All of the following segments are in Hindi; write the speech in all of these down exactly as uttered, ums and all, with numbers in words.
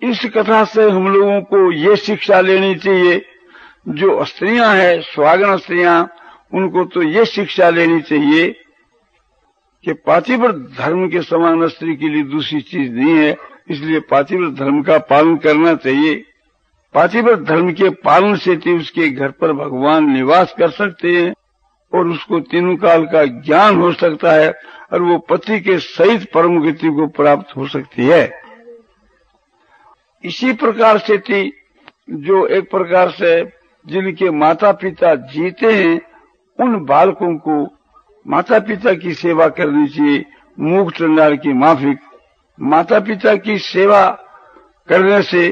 इस कथा से हम लोगों को ये शिक्षा लेनी चाहिए, जो स्त्रियां हैं, सुहागन स्त्रियां, उनको तो ये शिक्षा लेनी चाहिए कि पातिव्रत धर्म के समान स्त्री के लिए दूसरी चीज नहीं है, इसलिए पातिव्रत धर्म का पालन करना चाहिए। पातिव्रत धर्म के पालन से तो उसके घर पर भगवान निवास कर सकते हैं और उसको तीनों काल का ज्ञान हो सकता है और वो पति के सहित परम गति को प्राप्त हो सकती है। इसी प्रकार से थी जो एक प्रकार से जिनके माता पिता जीते हैं, उन बालकों को माता पिता की सेवा करनी चाहिए। मूक चंडाल की माफिक, माता पिता की सेवा करने से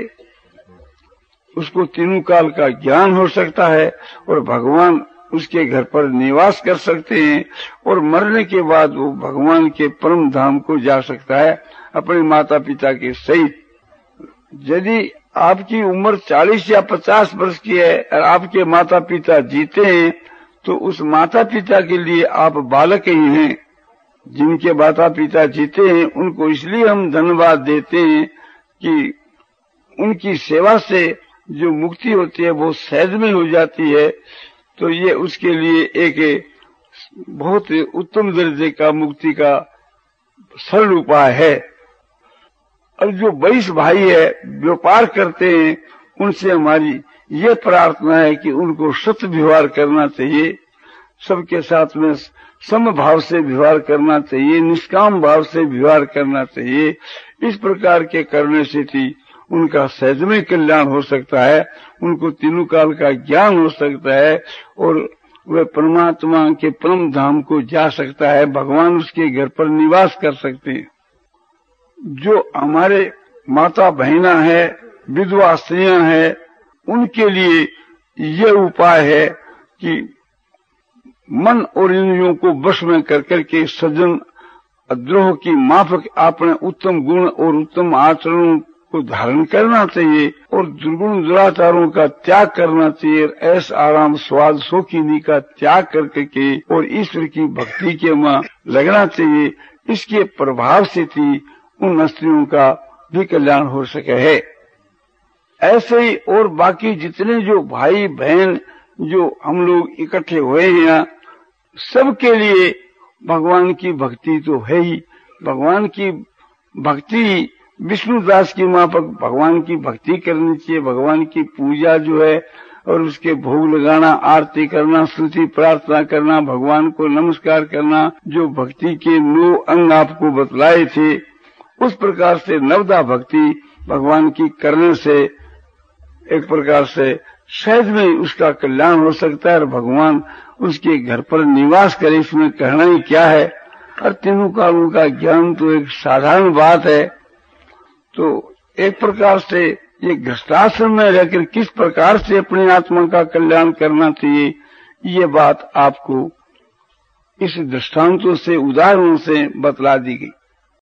उसको तीनों काल का ज्ञान हो सकता है और भगवान उसके घर पर निवास कर सकते हैं और मरने के बाद वो भगवान के परम धाम को जा सकता है अपने माता पिता के सहित। यदि आपकी उम्र चालीस या पचास वर्ष की है और आपके माता पिता जीते हैं, तो उस माता पिता के लिए आप बालक ही हैं। जिनके माता पिता जीते हैं उनको इसलिए हम धन्यवाद देते हैं कि उनकी सेवा से जो मुक्ति होती है वो सहज में हो जाती है। तो ये उसके लिए एक बहुत उत्तम दर्जे का मुक्ति का सरल उपाय है। और जो बैस भाई है, व्यापार करते हैं, उनसे हमारी ये प्रार्थना है कि उनको सत्य व्यवहार करना चाहिए, सबके साथ में सम भाव से व्यवहार करना चाहिए, निष्काम भाव से व्यवहार करना चाहिए। इस प्रकार के करने से थी उनका सहज में कल्याण हो सकता है, उनको तीनों काल का ज्ञान हो सकता है और वह परमात्मा के परम धाम को जा सकता है, भगवान उसके घर पर निवास कर सकते हैं। जो हमारे माता बहना है, विधवा स्त्रियां हैं, उनके लिए ये उपाय है कि मन और इंद्रियों को वश में कर करके सज्जन द्रोह की माफक अपने उत्तम गुण और उत्तम आचरणों को धारण करना चाहिए और दुर्गुण दुराचारों का त्याग करना चाहिए। ऐसा आराम स्वाद शौकीनी का त्याग करके के और ईश्वर की भक्ति के वहां लगना चाहिए। इसके प्रभाव से थी उन स्त्रियों का भी कल्याण हो सके है। ऐसे ही और बाकी जितने जो भाई बहन जो हम लोग इकट्ठे हुए हैं, सबके लिए भगवान की भक्ति तो है ही। भगवान की भक्ति विष्णुदास की माफक भगवान की भक्ति करनी चाहिए। भगवान की पूजा जो है और उसके भोग लगाना, आरती करना, स्तुति प्रार्थना करना, भगवान को नमस्कार करना, जो भक्ति के नौ अंग आपको बतलाए थे, उस प्रकार से नवदा भक्ति भगवान की करने से एक प्रकार से सहज में उसका कल्याण हो सकता है और भगवान उसके घर पर निवास करे। इसमें कहना ही क्या है। और तीनों कालों का ज्ञान तो एक साधारण बात है। तो एक प्रकार से ये गृहस्थाश्रम में रहकर किस प्रकार से अपनी आत्मा का कल्याण करना चाहिए, ये बात आपको इस दृष्टांतों से, उदाहरणों से बतला दी गई।